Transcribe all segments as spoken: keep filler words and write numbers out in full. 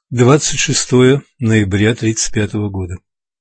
двадцать шестое ноября тридцать пятого года.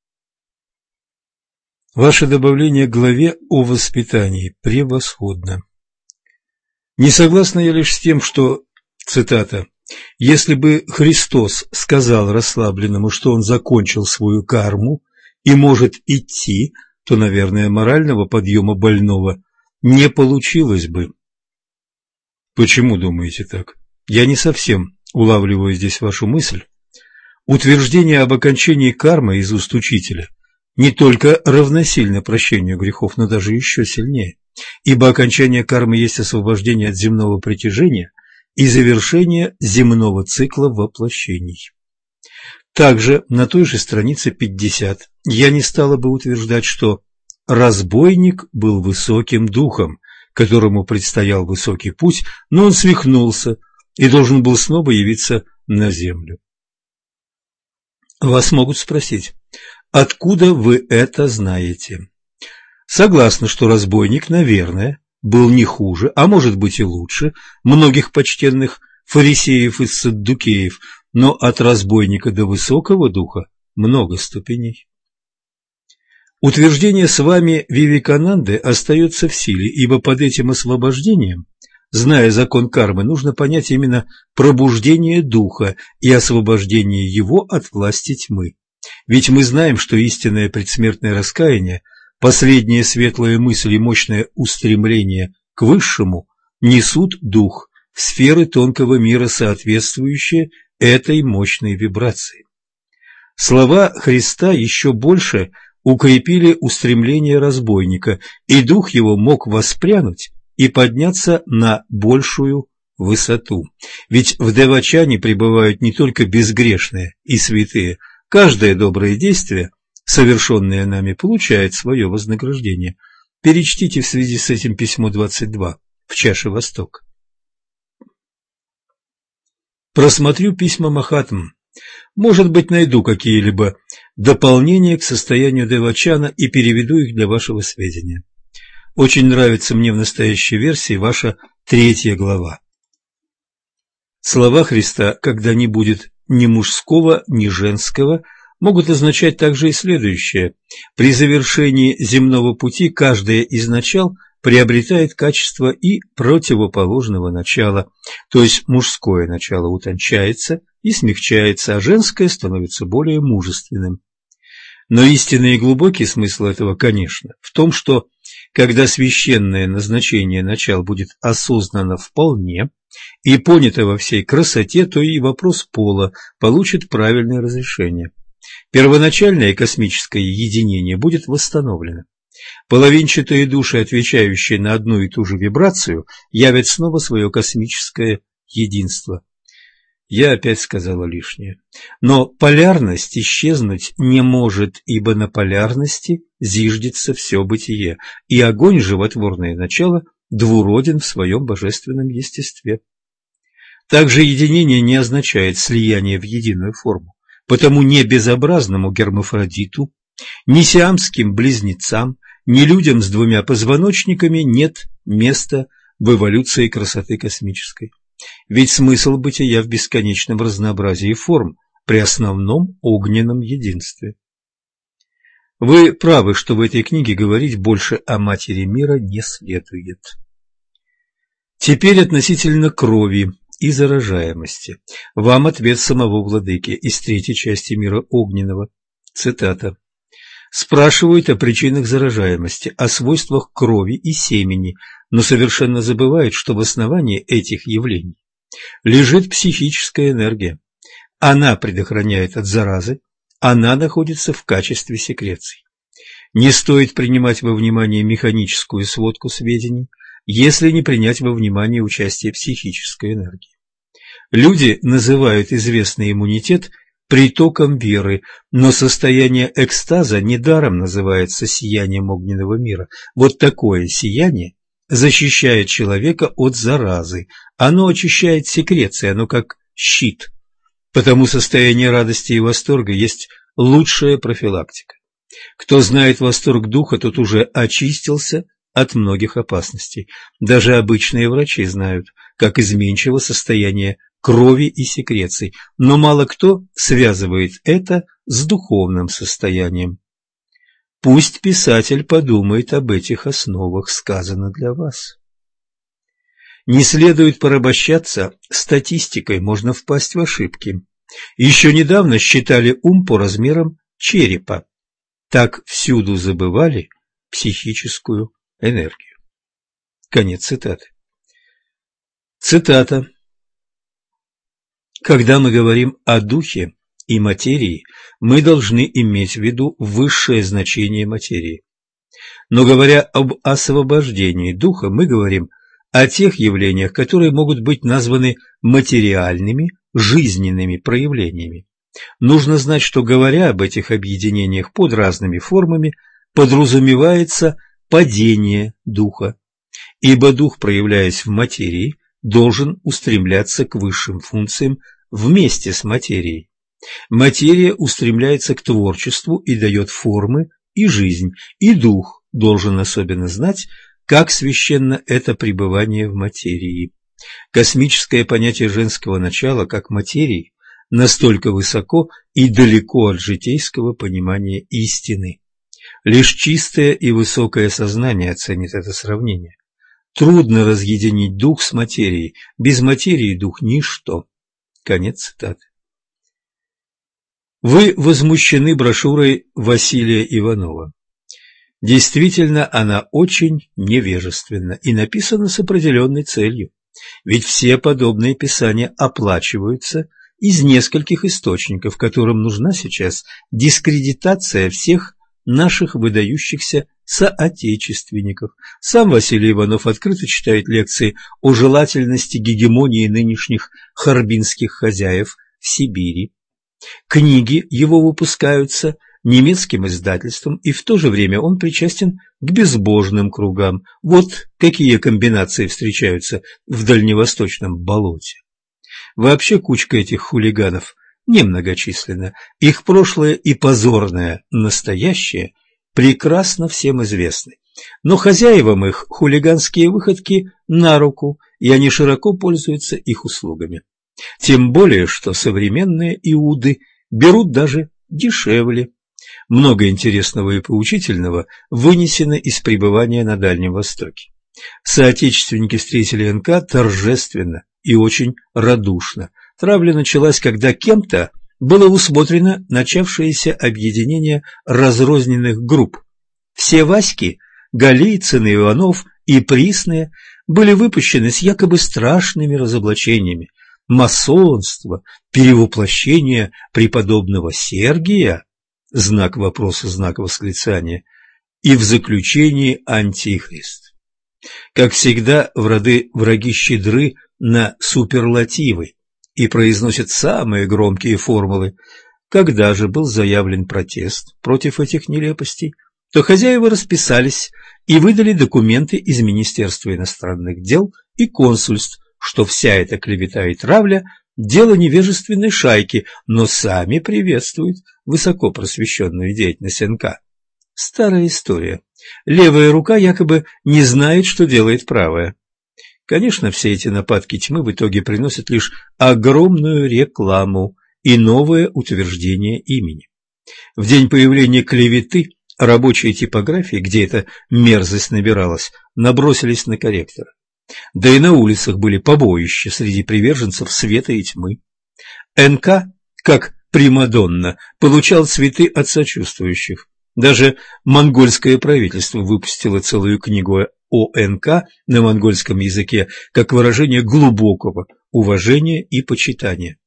Ваше добавление к главе о воспитании превосходно. Не согласна я лишь с тем, что, цитата, «если бы Христос сказал расслабленному, что он закончил свою карму и может идти, то, наверное, морального подъема больного не получилось бы». Почему думаете так? Я не совсем улавливаю здесь вашу мысль. Утверждение об окончании кармы из уст учителя не только равносильно прощению грехов, но даже еще сильнее, ибо окончание кармы есть освобождение от земного притяжения и завершение земного цикла воплощений. Также на той же странице пятьдесят я не стала бы утверждать, что разбойник был высоким духом, которому предстоял высокий путь, но он свихнулся и должен был снова явиться на землю. Вас могут спросить, откуда вы это знаете? Согласна, что разбойник, наверное, был не хуже, а может быть и лучше многих почтенных фарисеев и саддукеев, но от разбойника до высокого духа много ступеней. Утверждение с вами Вивекананды остается в силе, ибо под этим освобождением, зная закон кармы, нужно понять именно пробуждение духа и освобождение его от власти тьмы. Ведь мы знаем, что истинное предсмертное раскаяние, последняя светлая мысль и мощное устремление к высшему несут дух в сферы тонкого мира, соответствующие этой мощной вибрации. Слова Христа еще больше укрепили устремление разбойника, и дух его мог воспрянуть и подняться на большую высоту. Ведь в Девачане пребывают не только безгрешные и святые. Каждое доброе действие, совершенное нами, получает свое вознаграждение. Перечтите в связи с этим письмо двадцать два в чаше Восток. Просмотрю письма Махатм. Может быть, найду какие-либо дополнения к состоянию Девачана и переведу их для вашего сведения. Очень нравится мне в настоящей версии ваша третья глава. Слова Христа «когда не будет ни мужского, ни женского» могут означать также и следующее. При завершении земного пути каждое из начал приобретает качество и противоположного начала, то есть мужское начало утончается и смягчается, а женское становится более мужественным. Но истинный и глубокий смысл этого, конечно, в том, что когда священное назначение начал будет осознанно вполне и понято во всей красоте, то и вопрос пола получит правильное разрешение. Первоначальное космическое единение будет восстановлено. Половинчатые души, отвечающие на одну и ту же вибрацию, явят снова свое космическое единство. Я опять сказала лишнее. Но полярность исчезнуть не может, ибо на полярности зиждется все бытие, и огонь, животворное начало, двуроден в своем божественном естестве. Также единение не означает слияние в единую форму, потому ни безобразному гермафродиту, ни сиамским близнецам, ни людям с двумя позвоночниками нет места в эволюции красоты космической. Ведь смысл бытия в бесконечном разнообразии форм при основном огненном единстве. Вы правы, что в этой книге говорить больше о матери мира не следует. Теперь относительно крови и заражаемости. Вам ответ самого владыки из третьей части мира огненного. Цитата. Спрашивают о причинах заражаемости, о свойствах крови и семени, но совершенно забывают, что в основании этих явлений лежит психическая энергия. Она предохраняет от заразы, она находится в качестве секреций. Не стоит принимать во внимание механическую сводку сведений, если не принять во внимание участие психической энергии. Люди называют известный иммунитет притоком веры, но состояние экстаза недаром называется сиянием огненного мира. Вот такое сияние защищает человека от заразы, оно очищает секреции, оно как щит. Потому состояние радости и восторга есть лучшая профилактика. Кто знает восторг духа, тот уже очистился от многих опасностей. Даже обычные врачи знают, как изменчиво состояние крови и секреций, но мало кто связывает это с духовным состоянием. Пусть писатель подумает об этих основах, сказано для вас. Не следует порабощаться статистикой, можно впасть в ошибки. Еще недавно считали ум по размерам черепа. Так всюду забывали психическую энергию. Конец цитаты. Цитата. Когда мы говорим о духе и материи, мы должны иметь в виду высшее значение материи. Но говоря об освобождении духа, мы говорим о тех явлениях, которые могут быть названы материальными, жизненными проявлениями. Нужно знать, что, говоря об этих объединениях под разными формами, подразумевается падение духа, ибо дух, проявляясь в материи, должен устремляться к высшим функциям вместе с материей. Материя устремляется к творчеству и дает формы и жизнь, и дух должен особенно знать, как священно это пребывание в материи. Космическое понятие женского начала как материи настолько высоко и далеко от житейского понимания истины. Лишь чистое и высокое сознание оценит это сравнение. Трудно разъединить дух с материей. Без материи дух – ничто. Конец цитаты. Вы возмущены брошюрой Василия Иванова. Действительно, она очень невежественна и написана с определенной целью. Ведь все подобные писания оплачиваются из нескольких источников, которым нужна сейчас дискредитация всех наших выдающихся соотечественников. Сам Василий Иванов открыто читает лекции о желательности гегемонии нынешних харбинских хозяев в Сибири. Книги его выпускаются немецким издательством, и в то же время он причастен к безбожным кругам. Вот какие комбинации встречаются в дальневосточном болоте. Вообще кучка этих хулиганов немногочисленна. Их прошлое и позорное настоящее прекрасно всем известны. Но хозяевам их хулиганские выходки на руку, и они широко пользуются их услугами. Тем более, что современные иуды берут даже дешевле. Много интересного и поучительного вынесено из пребывания на Дальнем Востоке. Соотечественники встретили эн ка торжественно и очень радушно. Травля началась, когда кем-то было усмотрено начавшееся объединение разрозненных групп. Все Васьки, Голицын, Иванов и Присные были выпущены с якобы страшными разоблачениями. Масонство, перевоплощение преподобного Сергия, знак вопроса, знак восклицания, и в заключении антихрист. Как всегда, в роды враги щедры на суперлативы и произносят самые громкие формулы. Когда же был заявлен протест против этих нелепостей, то хозяева расписались и выдали документы из Министерства иностранных дел и консульств, что вся эта клевета и травля – дело невежественной шайки, но сами приветствуют высоко просвещенную деятельность эн ка. Старая история. Левая рука якобы не знает, что делает правая. Конечно, все эти нападки тьмы в итоге приносят лишь огромную рекламу и новое утверждение имени. В день появления клеветы рабочие типографии, где эта мерзость набиралась, набросились на корректора. Да и на улицах были побоища среди приверженцев света и тьмы. эн ка, как примадонна, получал цветы от сочувствующих. Даже монгольское правительство выпустило целую книгу о эн ка на монгольском языке как выражение глубокого уважения и почитания.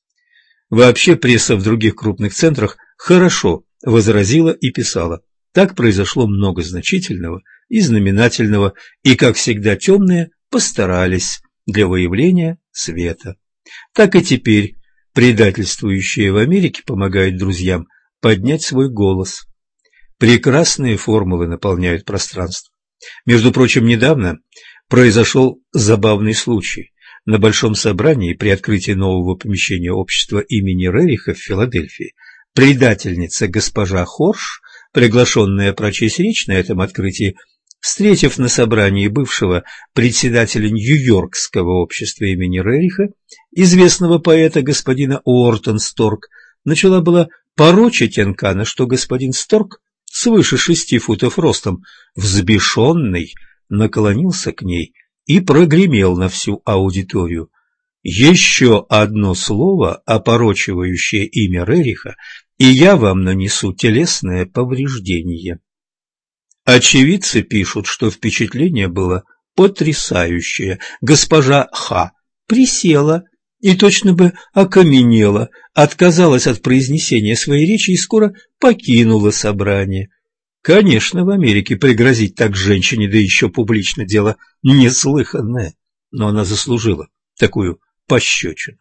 Вообще пресса в других крупных центрах хорошо возразила и писала. Так произошло много значительного и знаменательного, и, как всегда, темные постарались для выявления света. Так и теперь предательствующие в Америке помогают друзьям поднять свой голос. Прекрасные формулы наполняют пространство. Между прочим, недавно произошел забавный случай. На большом собрании при открытии нового помещения общества имени Рериха в Филадельфии предательница госпожа Хорш, приглашенная прочесть речь на этом открытии, Встретив на собрании бывшего председателя Нью-Йоркского общества имени Рериха, известного поэта господина Уортон Сторк, начала была порочить Энкана, что господин Сторк, свыше шести футов ростом, взбешенный, наклонился к ней и прогремел на всю аудиторию: «Еще одно слово, опорочивающее имя Рериха, и я вам нанесу телесное повреждение». Очевидцы пишут, что впечатление было потрясающее. Госпожа Х. присела и точно бы окаменела, отказалась от произнесения своей речи и скоро покинула собрание. Конечно, в Америке пригрозить так женщине, да еще публично, дело неслыханное, но она заслужила такую пощечину.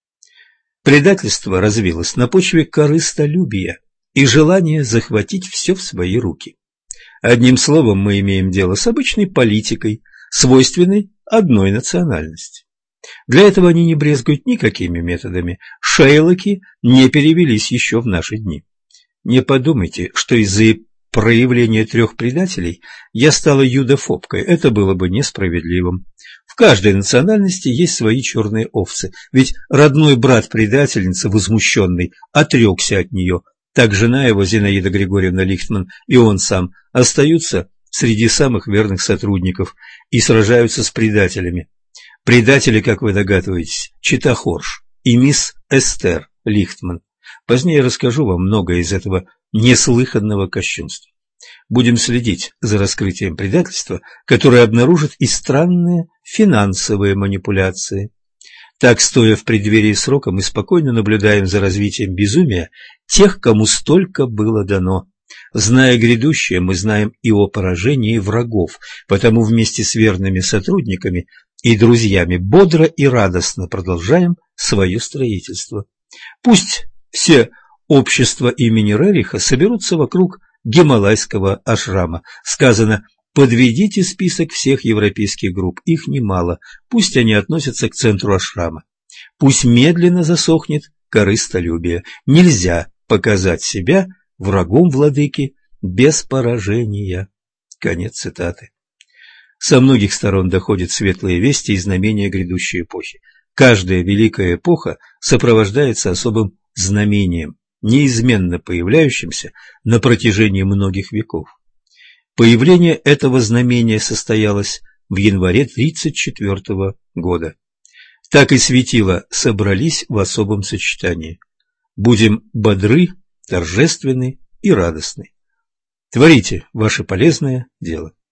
Предательство развилось на почве корыстолюбия и желания захватить все в свои руки. Одним словом, мы имеем дело с обычной политикой, свойственной одной национальности. Для этого они не брезгуют никакими методами. Шейлоки не перевелись еще в наши дни. Не подумайте, что из-за проявления трех предателей я стала юдофобкой. Это было бы несправедливым. В каждой национальности есть свои черные овцы, ведь родной брат предательницы, возмущенный, отрекся от нее. Так жена его, Зинаида Григорьевна Лихтман, и он сам остаются среди самых верных сотрудников и сражаются с предателями. Предатели, как вы догадываетесь, Чита Хорш и мисс Эстер Лихтман. Позднее расскажу вам многое из этого неслыханного кощунства. Будем следить за раскрытием предательства, которое обнаружит и странные финансовые манипуляции. Так, стоя в преддверии срока, мы спокойно наблюдаем за развитием безумия тех, кому столько было дано. Зная грядущее, мы знаем и о поражении врагов, потому вместе с верными сотрудниками и друзьями бодро и радостно продолжаем свое строительство. Пусть все общества имени Рериха соберутся вокруг Гималайского ашрама. Сказано: подведите список всех европейских групп, их немало, пусть они относятся к центру ашрама. Пусть медленно засохнет корыстолюбие. Нельзя показать себя врагом владыки без поражения. Конец цитаты. Со многих сторон доходят светлые вести и знамения грядущей эпохи. Каждая великая эпоха сопровождается особым знамением, неизменно появляющимся на протяжении многих веков. Появление этого знамения состоялось в январе тридцать четвёртого года. Так и светила собрались в особом сочетании. Будем бодры, торжественны и радостны. Творите ваше полезное дело.